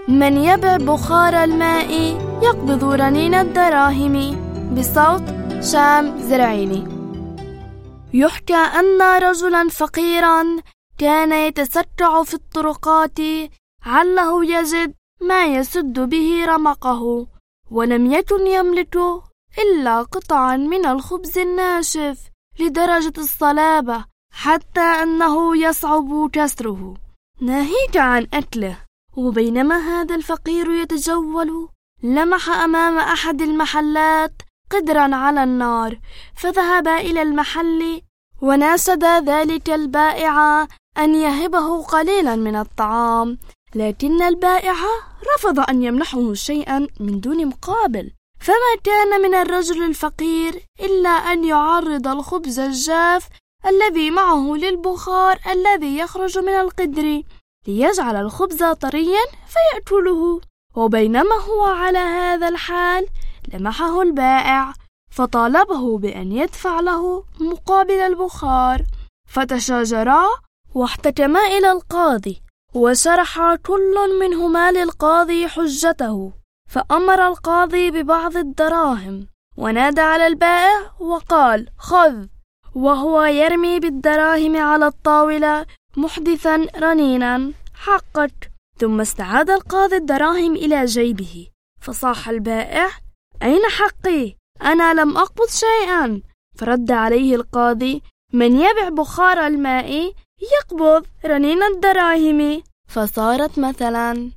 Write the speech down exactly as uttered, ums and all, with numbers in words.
من يبع بخار الماء يقبض رنين الدراهم. بصوت شام زرعيني. يحكى أن رجلا فقيرا كان يتسرع في الطرقات عله يجد ما يسد به رمقه، ولم يكن يملك إلا قطعا من الخبز الناشف لدرجة الصلابة حتى أنه يصعب كسره، ناهيك عن أكله. وبينما هذا الفقير يتجول لمح أمام أحد المحلات قدرا على النار، فذهب إلى المحل وناشد ذلك البائع أن يهبه قليلا من الطعام، لكن البائع رفض أن يمنحه شيئا من دون مقابل. فما كان من الرجل الفقير إلا أن يعرض الخبز الجاف الذي معه للبخار الذي يخرج من القدر ليجعل الخبز طريا فيأكله. وبينما هو على هذا الحال لمحه البائع فطالبه بأن يدفع له مقابل البخار، فتشاجرا واحتكما إلى القاضي، وشرح كل منهما للقاضي حجته. فأمر القاضي ببعض الدراهم ونادى على البائع وقال: خذ، وهو يرمي بالدراهم على الطاولة محدثا رنينا: حقك. ثم استعاد القاضي الدراهم إلى جيبه، فصاح البائع: أين حقي؟ أنا لم أقبض شيئا. فرد عليه القاضي: من يبع بخار الماء يقبض رنين الدراهم. فصارت مثلا